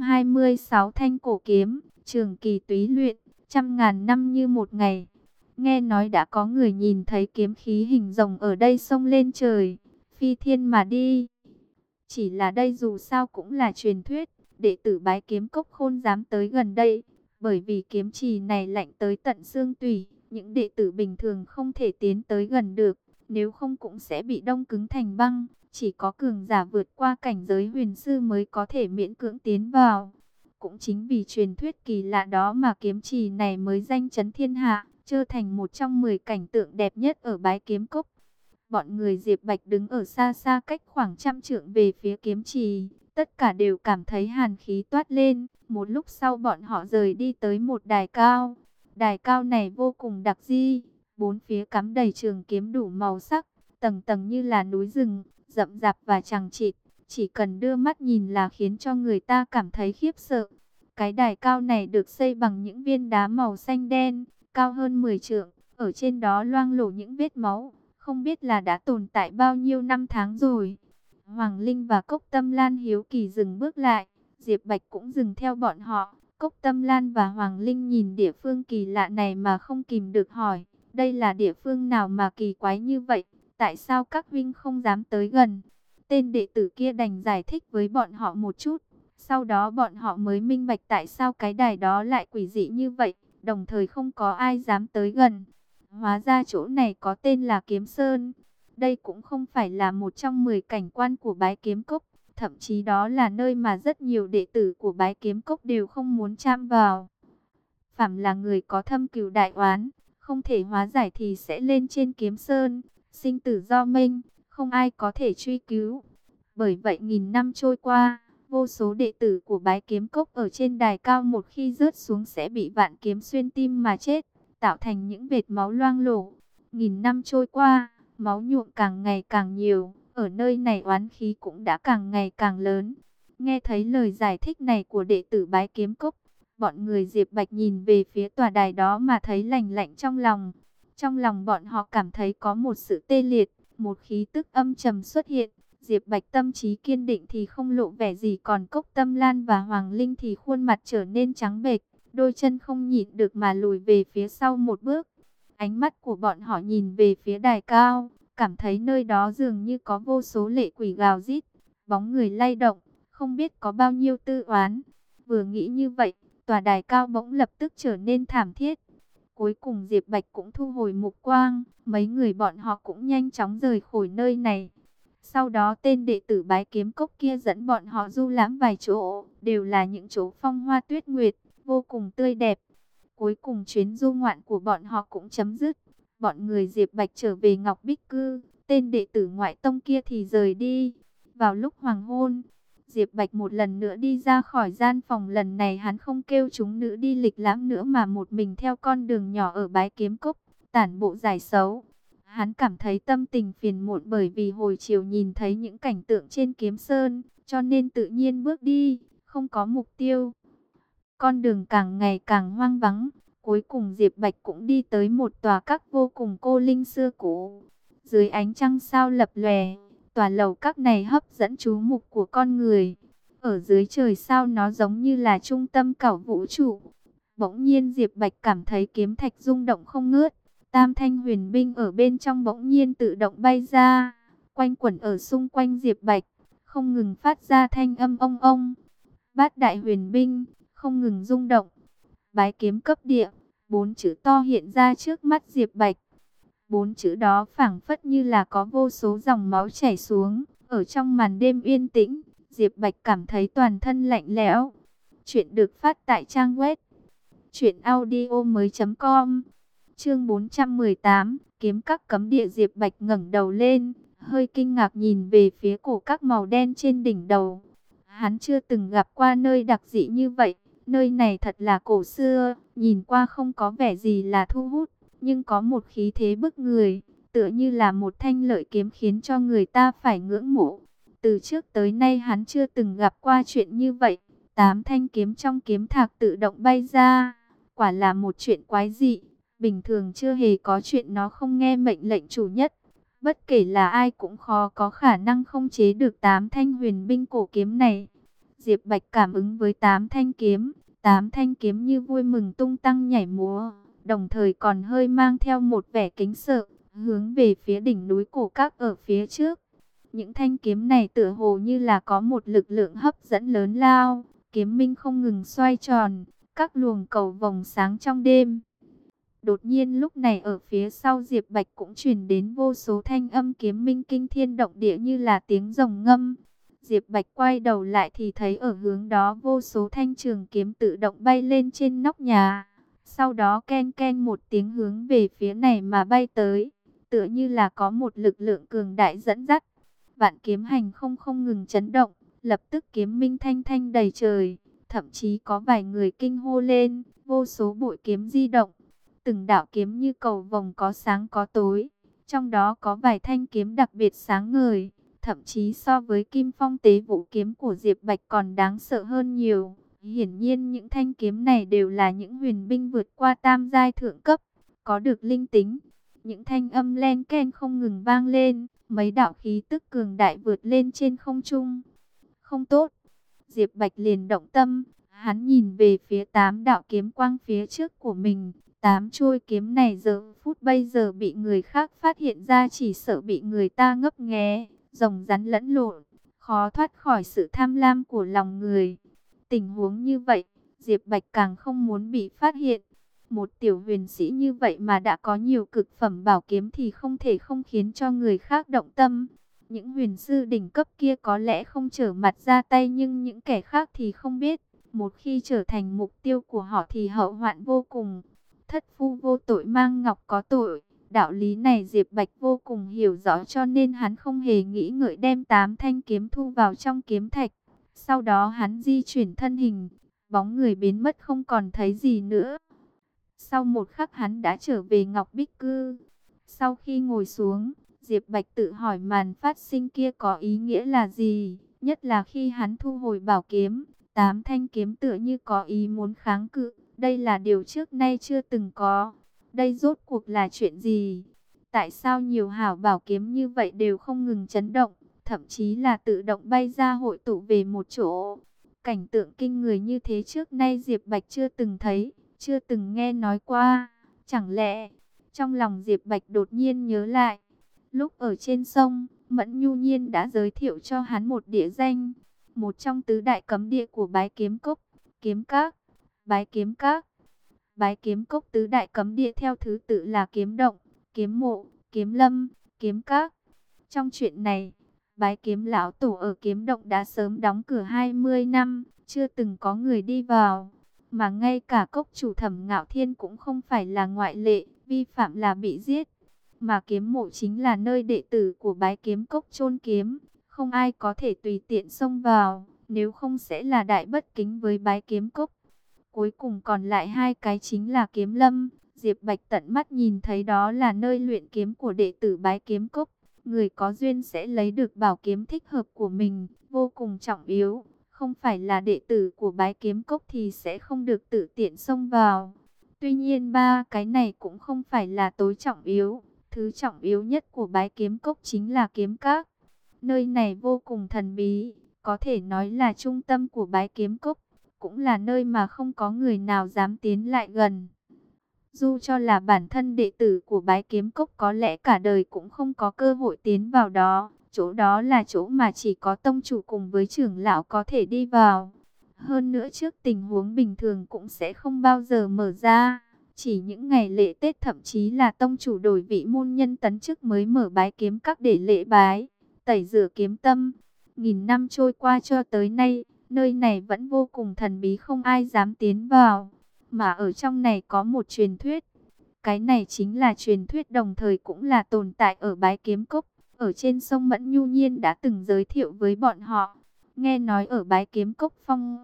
126 thanh cổ kiếm, trường kỳ túy luyện, trăm ngàn năm như một ngày. Nghe nói đã có người nhìn thấy kiếm khí hình rồng ở đây xông lên trời, phi thiên mà đi. Chỉ là đây dù sao cũng là truyền thuyết, đệ tử bái kiếm cốc khôn dám tới gần đây. Bởi vì kiếm trì này lạnh tới tận xương tủy, những đệ tử bình thường không thể tiến tới gần được, nếu không cũng sẽ bị đông cứng thành băng. Chỉ có cường giả vượt qua cảnh giới huyền sư mới có thể miễn cưỡng tiến vào. Cũng chính vì truyền thuyết kỳ lạ đó mà kiếm trì này mới danh chấn thiên hạ, trở thành một trong 10 cảnh tượng đẹp nhất ở bái kiếm cốc. Bọn người Diệp Bạch đứng ở xa xa cách khoảng 100 trượng về phía kiếm trì, tất cả đều cảm thấy hàn khí toát lên. Một lúc sau bọn họ rời đi tới một đài cao. Đài cao này vô cùng đặc di, bốn phía cắm đầy trường kiếm đủ màu sắc, tầng tầng như là núi rừng, rậm rạp và chằng chịt, chỉ cần đưa mắt nhìn là khiến cho người ta cảm thấy khiếp sợ. Cái đài cao này được xây bằng những viên đá màu xanh đen, cao hơn 10 trượng, ở trên đó loang lổ những vết máu, không biết là đã tồn tại bao nhiêu năm tháng rồi. Hoàng Linh và Cốc Tâm Lan hiếu kỳ dừng bước lại, Diệp Bạch cũng dừng theo bọn họ. Cốc Tâm Lan và Hoàng Linh nhìn địa phương kỳ lạ này mà không kìm được hỏi, đây là địa phương nào mà kỳ quái như vậy? Tại sao các huynh không dám tới gần? Tên đệ tử kia đành giải thích với bọn họ một chút. Sau đó bọn họ mới minh bạch tại sao cái đài đó lại quỷ dị như vậy, đồng thời không có ai dám tới gần. Hóa ra chỗ này có tên là Kiếm Sơn. Đây cũng không phải là một trong 10 cảnh quan của bái kiếm cốc. Thậm chí đó là nơi mà rất nhiều đệ tử của bái kiếm cốc đều không muốn chạm vào. Phàm là người có thâm cừu đại oán, không thể hóa giải thì sẽ lên trên Kiếm Sơn. Sinh tử do mênh, không ai có thể truy cứu. Bởi vậy nghìn năm trôi qua, vô số đệ tử của bái kiếm cốc ở trên đài cao một khi rớt xuống sẽ bị vạn kiếm xuyên tim mà chết, tạo thành những vệt máu loang lổ. Nghìn năm trôi qua, máu nhuộm càng ngày càng nhiều, ở nơi này oán khí cũng đã càng ngày càng lớn. Nghe thấy lời giải thích này của đệ tử bái kiếm cốc, bọn người Diệp Bạch nhìn về phía tòa đài đó mà thấy lạnh lạnh trong lòng. Trong lòng bọn họ cảm thấy có một sự tê liệt, một khí tức âm trầm xuất hiện. Diệp Bạch tâm trí kiên định thì không lộ vẻ gì, còn Cốc Tâm Lan và Hoàng Linh thì khuôn mặt trở nên trắng bệch, đôi chân không nhịn được mà lùi về phía sau một bước. Ánh mắt của bọn họ nhìn về phía đài cao, cảm thấy nơi đó dường như có vô số lệ quỷ gào rít, bóng người lay động, không biết có bao nhiêu tư oán. Vừa nghĩ như vậy, tòa đài cao bỗng lập tức trở nên thảm thiết. Cuối cùng Diệp Bạch cũng thu hồi mục quang, mấy người bọn họ cũng nhanh chóng rời khỏi nơi này. Sau đó tên đệ tử bái kiếm cốc kia dẫn bọn họ du lãm vài chỗ, đều là những chỗ phong hoa tuyết nguyệt, vô cùng tươi đẹp. Cuối cùng chuyến du ngoạn của bọn họ cũng chấm dứt. Bọn người Diệp Bạch trở về Ngọc Bích Cư, tên đệ tử ngoại tông kia thì rời đi. Vào lúc hoàng hôn, Diệp Bạch một lần nữa đi ra khỏi gian phòng, lần này hắn không kêu chúng nữ đi lịch lãm nữa mà một mình theo con đường nhỏ ở bái kiếm cốc, tản bộ giải sầu. Hắn cảm thấy tâm tình phiền muộn bởi vì hồi chiều nhìn thấy những cảnh tượng trên Kiếm Sơn, cho nên tự nhiên bước đi, không có mục tiêu. Con đường càng ngày càng hoang vắng, cuối cùng Diệp Bạch cũng đi tới một tòa các vô cùng cô linh xưa cũ. Dưới ánh trăng sao lập lòe, tòa lầu các này hấp dẫn chú mục của con người. Ở dưới trời sao nó giống như là trung tâm cảo vũ trụ. Bỗng nhiên Diệp Bạch cảm thấy kiếm thạch rung động không ngớt. Tam thanh huyền binh ở bên trong bỗng nhiên tự động bay ra, quanh quẩn ở xung quanh Diệp Bạch, không ngừng phát ra thanh âm ông ông. Bát đại huyền binh, không ngừng rung động. Bái kiếm cấp địa, 4 chữ to hiện ra trước mắt Diệp Bạch. 4 chữ đó phảng phất như là có vô số dòng máu chảy xuống, Ở trong màn đêm yên tĩnh, Diệp Bạch cảm thấy toàn thân lạnh lẽo. Chuyện được phát tại trang web truyệnaudiomoi.com. Chương 418, kiếm các cấm địa. Diệp Bạch ngẩng đầu lên, hơi kinh ngạc nhìn về phía cổ các màu đen trên đỉnh đầu. Hắn chưa từng gặp qua nơi đặc dị như vậy, nơi này thật là cổ xưa, nhìn qua không có vẻ gì là thu hút, nhưng có một khí thế bức người, tựa như là một thanh lợi kiếm khiến cho người ta phải ngưỡng mộ. Từ trước tới nay hắn chưa từng gặp qua chuyện như vậy, 8 thanh kiếm trong kiếm thạc tự động bay ra, quả là một chuyện quái dị. Bình thường chưa hề có chuyện nó không nghe mệnh lệnh chủ nhất. Bất kể là ai cũng khó có khả năng không chế được 8 thanh huyền binh cổ kiếm này. Diệp Bạch cảm ứng với 8 thanh kiếm. 8 thanh kiếm như vui mừng tung tăng nhảy múa, đồng thời còn hơi mang theo một vẻ kính sợ, hướng về phía đỉnh núi cổ các ở phía trước. Những thanh kiếm này tựa hồ như là có một lực lượng hấp dẫn lớn lao. Kiếm minh không ngừng xoay tròn, các luồng cầu vồng sáng trong đêm. Đột nhiên lúc này ở phía sau Diệp Bạch cũng truyền đến vô số thanh âm kiếm minh kinh thiên động địa như là tiếng rồng ngâm. Diệp Bạch quay đầu lại thì thấy ở hướng đó vô số thanh trường kiếm tự động bay lên trên nóc nhà. Sau đó ken ken một tiếng hướng về phía này mà bay tới, tựa như là có một lực lượng cường đại dẫn dắt. Vạn kiếm hành không ngừng chấn động, lập tức kiếm minh thanh thanh đầy trời, thậm chí có vài người kinh hô lên, vô số bụi kiếm di động. Từng đạo kiếm như cầu vồng có sáng có tối, trong đó có vài thanh kiếm đặc biệt sáng ngời, thậm chí so với Kim Phong Tế Vũ kiếm của Diệp Bạch còn đáng sợ hơn nhiều. Hiển nhiên những thanh kiếm này đều là những huyền binh vượt qua tam giai thượng cấp, có được linh tính. Những thanh âm len ken không ngừng vang lên, mấy đạo khí tức cường đại vượt lên trên không trung. Không tốt, Diệp Bạch liền động tâm, hắn nhìn về phía 8 đạo kiếm quang phía trước của mình. 8 chuôi kiếm này giờ phút bây giờ bị người khác phát hiện ra chỉ sợ bị người ta ngấp nghé, rồng rắn lẫn lộn, khó thoát khỏi sự tham lam của lòng người. Tình huống như vậy, Diệp Bạch càng không muốn bị phát hiện. Một tiểu huyền sĩ như vậy mà đã có nhiều cực phẩm bảo kiếm thì không thể không khiến cho người khác động tâm. Những huyền sư đỉnh cấp kia có lẽ không trở mặt ra tay, nhưng những kẻ khác thì không biết. Một khi trở thành mục tiêu của họ thì hậu hoạn vô cùng. Thất phu vô tội mang ngọc có tội. Đạo lý này Diệp Bạch vô cùng hiểu rõ, cho nên hắn không hề nghĩ ngợi đem 8 thanh kiếm thu vào trong kiếm thạch. Sau đó hắn di chuyển thân hình, bóng người biến mất không còn thấy gì nữa. Sau một khắc hắn đã trở về Ngọc Bích Cư. Sau khi ngồi xuống, Diệp Bạch tự hỏi màn phát sinh kia có ý nghĩa là gì, nhất là khi hắn thu hồi bảo kiếm. 8 thanh kiếm tựa như có ý muốn kháng cự. Đây là điều trước nay chưa từng có. Đây rốt cuộc là chuyện gì? Tại sao nhiều hảo bảo kiếm như vậy đều không ngừng chấn động, thậm chí là tự động bay ra hội tụ về một chỗ? Cảnh tượng kinh người như thế trước nay Diệp Bạch chưa từng thấy, chưa từng nghe nói qua. Chẳng lẽ, trong lòng Diệp Bạch đột nhiên nhớ lại, lúc ở trên sông, Mẫn Nhu Nhiên đã giới thiệu cho hắn một địa danh, một trong tứ đại cấm địa của Bái Kiếm Cốc, Kiếm Các. Bái Kiếm Các, Bái Kiếm Cốc tứ đại cấm địa theo thứ tự là Kiếm Động, Kiếm Mộ, Kiếm Lâm, Kiếm Các. Trong chuyện này, Bái Kiếm lão tổ ở Kiếm Động đã sớm đóng cửa 20 năm, chưa từng có người đi vào, mà ngay cả cốc chủ Thẩm Ngạo Thiên cũng không phải là ngoại lệ, vi phạm là bị giết. Mà Kiếm Mộ chính là nơi đệ tử của Bái Kiếm Cốc chôn kiếm, không ai có thể tùy tiện xông vào, nếu không sẽ là đại bất kính với Bái Kiếm Cốc. Cuối cùng còn lại hai cái chính là Kiếm Lâm. Diệp Bạch tận mắt nhìn thấy đó là nơi luyện kiếm của đệ tử Bái Kiếm Cốc. Người có duyên sẽ lấy được bảo kiếm thích hợp của mình, vô cùng trọng yếu. Không phải là đệ tử của Bái Kiếm Cốc thì sẽ không được tự tiện xông vào. Tuy nhiên ba cái này cũng không phải là tối trọng yếu. Thứ trọng yếu nhất của Bái Kiếm Cốc chính là Kiếm Các. Nơi này vô cùng thần bí, có thể nói là trung tâm của Bái Kiếm Cốc, cũng là nơi mà không có người nào dám tiến lại gần. Dù cho là bản thân đệ tử của Bái Kiếm Cốc có lẽ cả đời cũng không có cơ hội tiến vào đó. Chỗ đó là chỗ mà chỉ có tông chủ cùng với trưởng lão có thể đi vào. Hơn nữa trước tình huống bình thường cũng sẽ không bao giờ mở ra. Chỉ những ngày lễ Tết thậm chí là tông chủ đổi vị môn nhân tấn chức mới mở Bái Kiếm Các để lễ bái. tẩy rửa kiếm tâm. Nghìn năm trôi qua cho tới nay, nơi này vẫn vô cùng thần bí, không ai dám tiến vào. Mà ở trong này có một truyền thuyết. Cái này chính là truyền thuyết đồng thời cũng là tồn tại ở Bái Kiếm Cốc. Ở trên sông Mẫn Nhu Nhiên đã từng giới thiệu với bọn họ. Nghe nói ở Bái Kiếm Cốc phong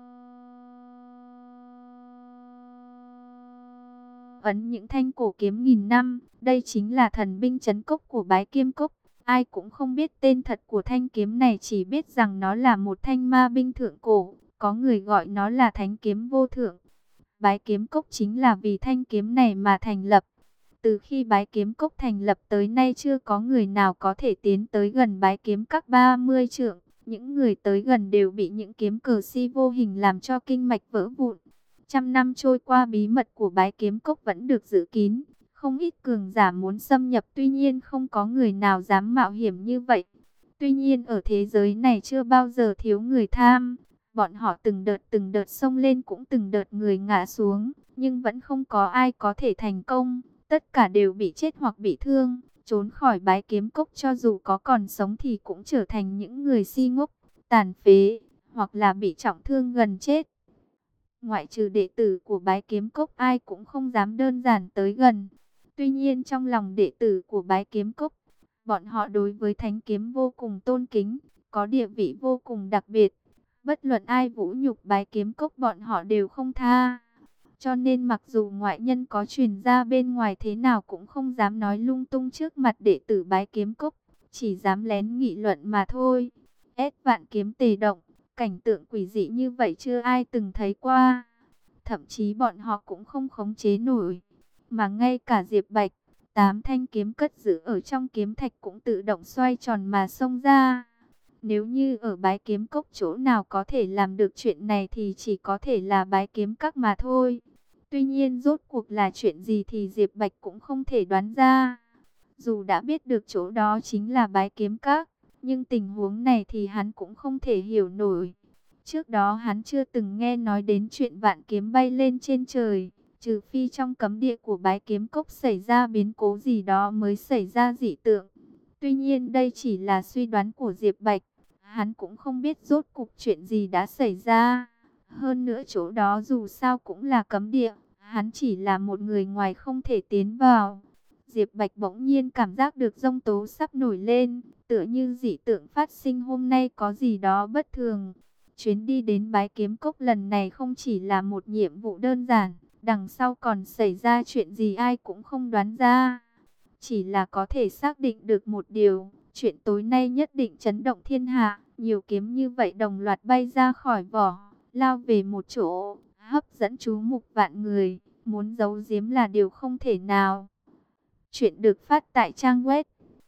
ấn những thanh cổ kiếm nghìn năm. Đây chính là thần binh trấn cốc của Bái Kiếm Cốc. Ai cũng không biết tên thật của thanh kiếm này, chỉ biết rằng nó là một thanh ma binh thượng cổ. Có người gọi nó là thánh kiếm vô thượng. Bái Kiếm Cốc chính là vì thanh kiếm này mà thành lập. Từ khi Bái Kiếm Cốc thành lập tới nay chưa có người nào có thể tiến tới gần Bái Kiếm Các 30 trượng. Những người tới gần đều bị những kiếm cờ si vô hình làm cho kinh mạch vỡ vụn. Trăm năm trôi qua, bí mật của Bái Kiếm Cốc vẫn được giữ kín. Không ít cường giả muốn xâm nhập, tuy nhiên không có người nào dám mạo hiểm như vậy. Tuy nhiên ở thế giới này chưa bao giờ thiếu người tham. Bọn họ từng đợt xông lên, cũng từng đợt người ngã xuống, nhưng vẫn không có ai có thể thành công. Tất cả đều bị chết hoặc bị thương, trốn khỏi Bái Kiếm Cốc, cho dù có còn sống thì cũng trở thành những người si ngốc, tàn phế, hoặc là bị trọng thương gần chết. Ngoại trừ đệ tử của Bái Kiếm Cốc, ai cũng không dám đơn giản tới gần. Tuy nhiên trong lòng đệ tử của Bái Kiếm Cốc, bọn họ đối với thánh kiếm vô cùng tôn kính, có địa vị vô cùng đặc biệt. Bất luận ai vũ nhục Bái Kiếm Cốc, bọn họ đều không tha. Cho nên mặc dù ngoại nhân có truyền ra bên ngoài thế nào cũng không dám nói lung tung trước mặt đệ tử Bái Kiếm Cốc, chỉ dám lén nghị luận mà thôi. Vạn kiếm tề động, cảnh tượng quỷ dị như vậy chưa ai từng thấy qua. Thậm chí bọn họ cũng không khống chế nổi, mà ngay cả Diệp Bạch, 8 thanh kiếm cất giữ ở trong kiếm thạch cũng tự động xoay tròn mà xông ra. Nếu như ở Bái Kiếm Cốc chỗ nào có thể làm được chuyện này thì chỉ có thể là Bái Kiếm Các mà thôi. Tuy nhiên rốt cuộc là chuyện gì thì Diệp Bạch cũng không thể đoán ra. Dù đã biết được chỗ đó chính là Bái Kiếm Các, nhưng tình huống này thì hắn cũng không thể hiểu nổi. Trước đó hắn chưa từng nghe nói đến chuyện vạn kiếm bay lên trên trời, trừ phi trong cấm địa của Bái Kiếm Cốc xảy ra biến cố gì đó mới xảy ra dị tượng. Tuy nhiên đây chỉ là suy đoán của Diệp Bạch, hắn cũng không biết rốt cuộc chuyện gì đã xảy ra. Hơn nữa chỗ đó dù sao cũng là cấm địa, hắn chỉ là một người ngoài không thể tiến vào. Diệp Bạch bỗng nhiên cảm giác được giông tố sắp nổi lên, tựa như dị tượng phát sinh hôm nay có gì đó bất thường. Chuyến đi đến Bái Kiếm Cốc lần này không chỉ là một nhiệm vụ đơn giản, đằng sau còn xảy ra chuyện gì ai cũng không đoán ra. Chỉ là có thể xác định được một điều, chuyện tối nay nhất định chấn động thiên hạ, nhiều kiếm như vậy đồng loạt bay ra khỏi vỏ, lao về một chỗ, hấp dẫn chú mục vạn người, muốn giấu giếm là điều không thể nào. Chuyện được phát tại trang web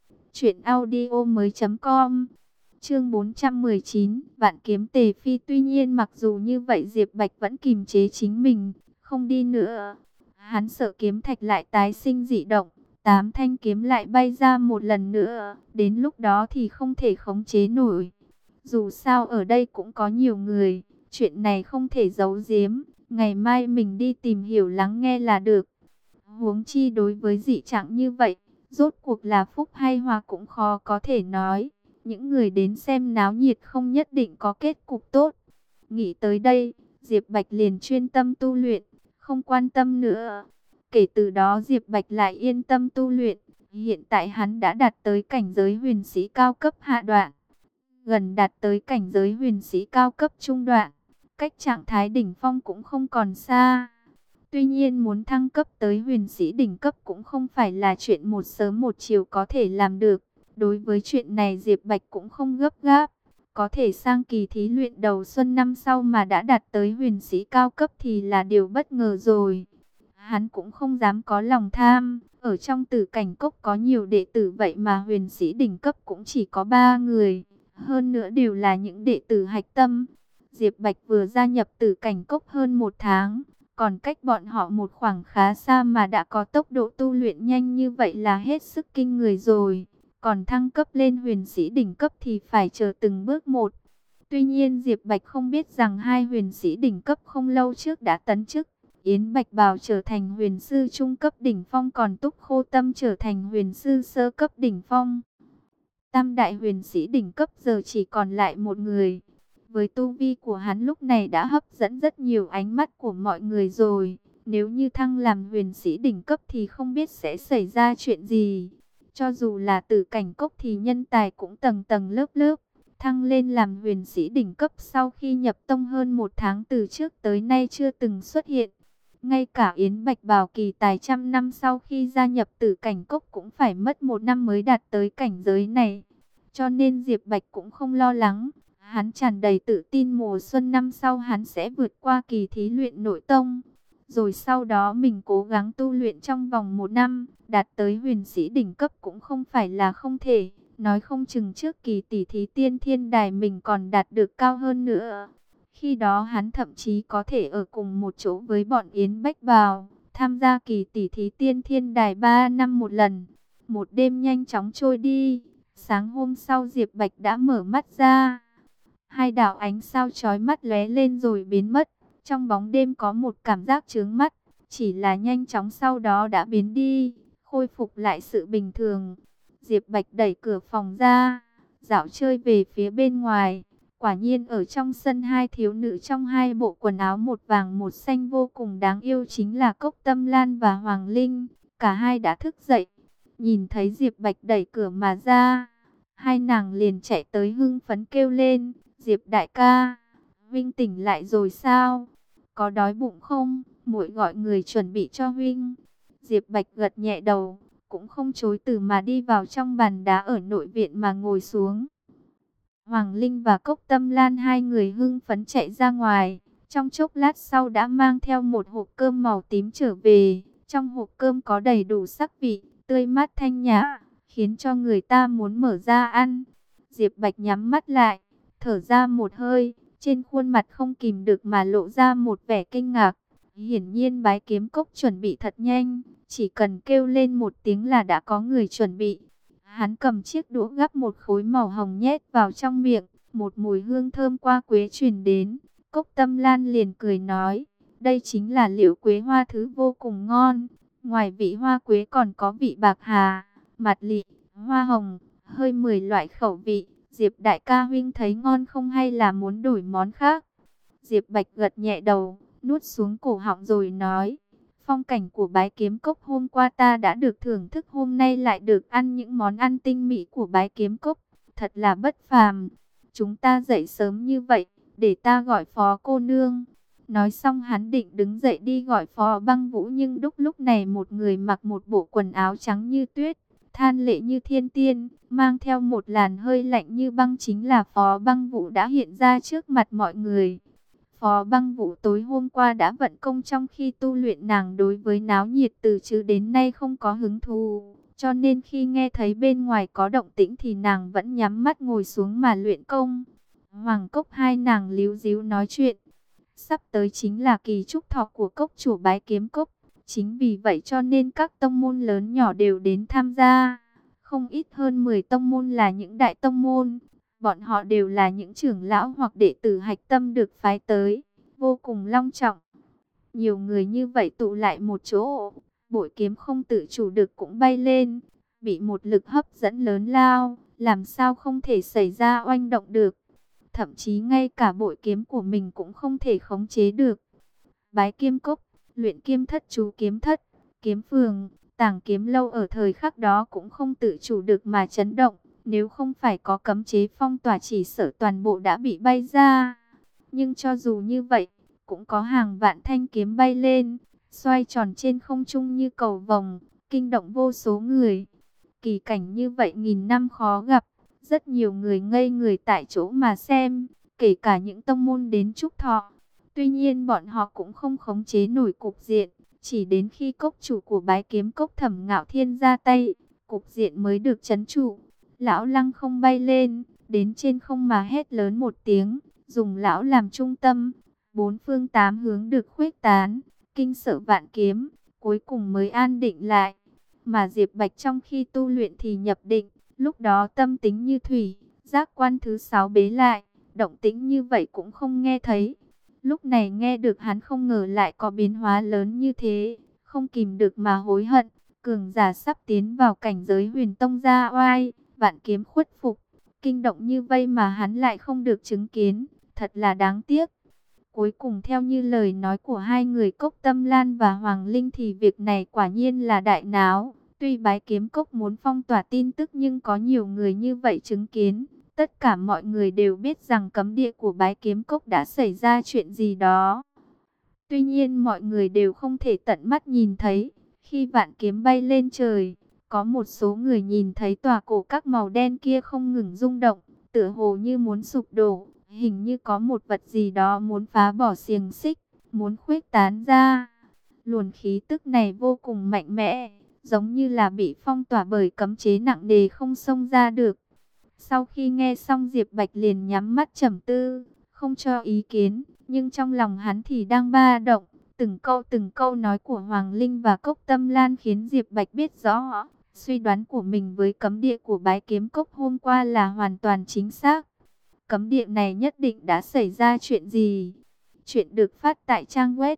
truyệnaudiomoi.com. Chương 419, Vạn Kiếm Tề Phi. Tuy nhiên mặc dù như vậy Diệp Bạch vẫn kìm chế chính mình, không đi nữa. Hắn sợ kiếm thạch lại tái sinh dị động, 8 thanh kiếm lại bay ra một lần nữa, đến lúc đó thì không thể khống chế nổi. Dù sao ở đây cũng có nhiều người, chuyện này không thể giấu giếm, ngày mai mình đi tìm hiểu lắng nghe là được. Huống chi đối với dị trạng như vậy, rốt cuộc là phúc hay họa cũng khó có thể nói. Những người đến xem náo nhiệt không nhất định có kết cục tốt. Nghĩ tới đây, Diệp Bạch liền chuyên tâm tu luyện, không quan tâm nữa. Kể từ đó Diệp Bạch lại yên tâm tu luyện. Hiện tại hắn đã đạt tới cảnh giới huyền sĩ cao cấp hạ đoạn, gần đạt tới cảnh giới huyền sĩ cao cấp trung đoạn. Cách trạng thái đỉnh phong cũng không còn xa. Tuy nhiên muốn thăng cấp tới huyền sĩ đỉnh cấp cũng không phải là chuyện một sớm một chiều có thể làm được. Đối với chuyện này Diệp Bạch cũng không gấp gáp. Có thể sang kỳ thí luyện đầu xuân năm sau mà đã đạt tới huyền sĩ cao cấp thì là điều bất ngờ rồi. Hắn cũng không dám có lòng tham. Ở trong Tử Cảnh Cốc có nhiều đệ tử vậy mà huyền sĩ đỉnh cấp cũng chỉ có 3 người. Hơn nữa đều là những đệ tử hạch tâm. Diệp Bạch vừa gia nhập Tử Cảnh Cốc hơn 1 tháng. Còn cách bọn họ một khoảng khá xa mà đã có tốc độ tu luyện nhanh như vậy là hết sức kinh người rồi. Còn thăng cấp lên huyền sĩ đỉnh cấp thì phải chờ từng bước một. Tuy nhiên Diệp Bạch không biết rằng hai huyền sĩ đỉnh cấp không lâu trước đã tấn chức. Yến Bạch Bào trở thành huyền sư trung cấp đỉnh phong, còn Túc Khô Tâm trở thành huyền sư sơ cấp đỉnh phong. Tam đại huyền sĩ đỉnh cấp giờ chỉ còn lại một người. Với tu vi của hắn lúc này đã hấp dẫn rất nhiều ánh mắt của mọi người rồi. Nếu như thăng làm huyền sĩ đỉnh cấp thì không biết sẽ xảy ra chuyện gì. Cho dù là tử cảnh cốc thì nhân tài cũng tầng tầng lớp lớp. Thăng lên làm huyền sĩ đỉnh cấp sau khi nhập tông hơn 1 tháng từ trước tới nay chưa từng xuất hiện. Ngay cả Yến Bạch Bào kỳ tài trăm năm sau khi gia nhập tử cảnh cốc cũng phải mất 1 năm mới đạt tới cảnh giới này. Cho nên Diệp Bạch cũng không lo lắng. Hắn tràn đầy tự tin mùa xuân năm sau hắn sẽ vượt qua kỳ thí luyện nội tông. Rồi sau đó mình cố gắng tu luyện trong vòng 1 năm, đạt tới huyền sĩ đỉnh cấp cũng không phải là không thể. Nói không chừng trước kỳ tỷ thí tiên thiên đài mình còn đạt được cao hơn nữa. Khi đó hắn thậm chí có thể ở cùng một chỗ với bọn Yến Bách Bào, tham gia kỳ tỷ thí tiên thiên đài 3 năm một lần. Một đêm nhanh chóng trôi đi, sáng hôm sau Diệp Bạch đã mở mắt ra. Hai đạo ánh sao chói mắt lóe lên rồi biến mất. Trong bóng đêm có một cảm giác chướng mắt, chỉ là nhanh chóng sau đó đã biến đi, khôi phục lại sự bình thường. Diệp Bạch đẩy cửa phòng ra, dạo chơi về phía bên ngoài. Quả nhiên ở trong sân hai thiếu nữ trong hai bộ quần áo một vàng một xanh vô cùng đáng yêu chính là Cốc Tâm Lan và Hoàng Linh. Cả hai đã thức dậy, nhìn thấy Diệp Bạch đẩy cửa mà ra. Hai nàng liền chạy tới hưng phấn kêu lên, Diệp đại ca, Vinh tỉnh lại rồi sao? Có đói bụng không? Muội gọi người chuẩn bị cho Vinh. Diệp Bạch gật nhẹ đầu, cũng không chối từ mà đi vào trong bàn đá ở nội viện mà ngồi xuống. Hoàng Linh và Cốc Tâm Lan hai người hưng phấn chạy ra ngoài. Trong chốc lát sau đã mang theo một hộp cơm màu tím trở về. Trong hộp cơm có đầy đủ sắc vị, tươi mát thanh nhã, khiến cho người ta muốn mở ra ăn. Diệp Bạch nhắm mắt lại, thở ra một hơi, trên khuôn mặt không kìm được mà lộ ra một vẻ kinh ngạc. Hiển nhiên Bái Kiếm Cốc chuẩn bị thật nhanh, chỉ cần kêu lên một tiếng là đã có người chuẩn bị. Hắn cầm chiếc đũa gắp một khối màu hồng nhét vào trong miệng, một mùi hương thơm qua quế truyền đến. Cốc Tâm Lan liền cười nói, đây chính là liệu quế hoa thứ vô cùng ngon. Ngoài vị hoa quế còn có vị bạc hà, mạt lị, hoa hồng, hơi 10 loại khẩu vị. Diệp đại ca huynh thấy ngon không hay là muốn đổi món khác? Diệp Bạch gật nhẹ đầu, nuốt xuống cổ họng rồi nói, phong cảnh của Bái Kiếm Cốc hôm qua ta đã được thưởng thức, hôm nay lại được ăn những món ăn tinh mỹ của Bái Kiếm Cốc, thật là bất phàm. Chúng ta dậy sớm như vậy, để ta gọi Phó cô nương. Nói xong hắn định đứng dậy đi gọi Phó Băng Vũ, nhưng đúc lúc này một người mặc một bộ quần áo trắng như tuyết, than lệ như thiên tiên, mang theo một làn hơi lạnh như băng chính là Phó Băng Vũ đã hiện ra trước mặt mọi người. Phó Băng Vũ tối hôm qua đã vận công trong khi tu luyện, nàng đối với náo nhiệt từ trước đến nay không có hứng thú, cho nên khi nghe thấy bên ngoài có động tĩnh thì nàng vẫn nhắm mắt ngồi xuống mà luyện công. Hoàng Cốc hai nàng líu díu nói chuyện. Sắp tới chính là kỳ trúc thọ của cốc chủ Bái Kiếm Cốc, chính vì vậy cho nên các tông môn lớn nhỏ đều đến tham gia. Không ít hơn 10 tông môn là những đại tông môn. Bọn họ đều là những trưởng lão hoặc đệ tử hạch tâm được phái tới, vô cùng long trọng. Nhiều người như vậy tụ lại một chỗ, bội kiếm không tự chủ được cũng bay lên, bị một lực hấp dẫn lớn lao, làm sao không thể xảy ra oanh động được. Thậm chí ngay cả bội kiếm của mình cũng không thể khống chế được. Bái Kiếm Cốc, luyện kiếm thất, chú kiếm thất, kiếm phường, tàng kiếm lâu ở thời khắc đó cũng không tự chủ được mà chấn động. Nếu không phải có cấm chế phong tỏa chỉ sợ toàn bộ đã bị bay ra. Nhưng cho dù như vậy, cũng có hàng vạn thanh kiếm bay lên, xoay tròn trên không trung như cầu vồng, kinh động vô số người. Kỳ cảnh như vậy nghìn năm khó gặp, rất nhiều người ngây người tại chỗ mà xem, kể cả những tông môn đến chúc thọ. Tuy nhiên bọn họ cũng không khống chế nổi cục diện, chỉ đến khi cốc chủ của Bái Kiếm Cốc Thẩm Ngạo Thiên ra tay, cục diện mới được trấn trụ. Lão Lăng không bay lên, đến trên không mà hét lớn một tiếng, dùng lão làm trung tâm, bốn phương tám hướng được khuếch tán, kinh sợ vạn kiếm, cuối cùng mới an định lại. Mà Diệp Bạch trong khi tu luyện thì nhập định, lúc đó tâm tính như thủy, giác quan thứ 6 bế lại, động tĩnh như vậy cũng không nghe thấy. Lúc này nghe được hắn không ngờ lại có biến hóa lớn như thế, không kìm được mà hối hận, cường giả sắp tiến vào cảnh giới huyền tông ra oai. Vạn Kiếm khuất phục. Kinh động như vây mà hắn lại không được chứng kiến, thật là đáng tiếc. Cuối cùng theo như lời nói của hai người Cốc Tâm Lan và Hoàng Linh thì việc này quả nhiên là đại náo. Tuy Bái Kiếm Cốc muốn phong tỏa tin tức nhưng có nhiều người như vậy chứng kiến. Tất cả mọi người đều biết rằng cấm địa của Bái Kiếm Cốc đã xảy ra chuyện gì đó. Tuy nhiên mọi người đều không thể tận mắt nhìn thấy. Khi vạn kiếm bay lên trời, có một số người nhìn thấy tòa cổ các màu đen kia không ngừng rung động, tựa hồ như muốn sụp đổ. Hình như có một vật gì đó muốn phá bỏ xiềng xích, muốn khuếch tán ra. Luồng khí tức này vô cùng mạnh mẽ, giống như là bị phong tỏa bởi cấm chế nặng nề không xông ra được. Sau khi nghe xong Diệp Bạch liền nhắm mắt trầm tư, không cho ý kiến, nhưng trong lòng hắn thì đang ba động. Từng câu nói của Hoàng Linh và Cốc Tâm Lan khiến Diệp Bạch biết rõ, suy đoán của mình với cấm địa của Bái Kiếm Cốc hôm qua là hoàn toàn chính xác. Cấm địa này nhất định đã xảy ra chuyện gì? Chuyện được phát tại trang web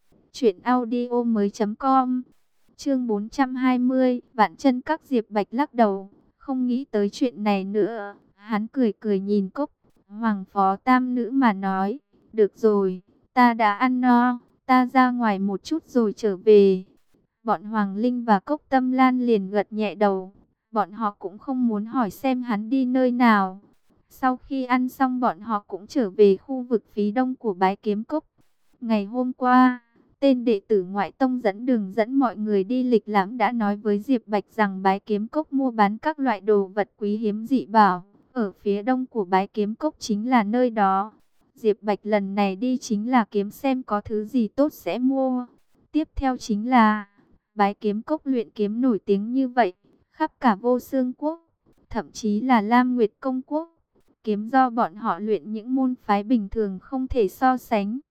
truyệnaudiomoi.com. Chương 420, Vạn Chân Các. Diệp Bạch lắc đầu, không nghĩ tới chuyện này nữa. Hắn cười cười nhìn Cốc Hoàng phó tam nữ mà nói, được rồi, ta đã ăn no, ta ra ngoài một chút rồi trở về. Bọn Hoàng Linh và Cốc Tâm Lan liền gật nhẹ đầu, bọn họ cũng không muốn hỏi xem hắn đi nơi nào. Sau khi ăn xong bọn họ cũng trở về khu vực phía đông của Bái Kiếm Cốc. Ngày hôm qua, tên đệ tử ngoại tông dẫn đường dẫn mọi người đi lịch lãm đã nói với Diệp Bạch rằng Bái Kiếm Cốc mua bán các loại đồ vật quý hiếm dị bảo. Ở phía đông của Bái Kiếm Cốc chính là nơi đó. Diệp Bạch lần này đi chính là kiếm xem có thứ gì tốt sẽ mua. Tiếp theo chính là Bái Kiếm Cốc luyện kiếm nổi tiếng như vậy, khắp cả Vô Xương Quốc, thậm chí là Lam Nguyệt Công Quốc. Kiếm do bọn họ luyện những môn phái bình thường không thể so sánh.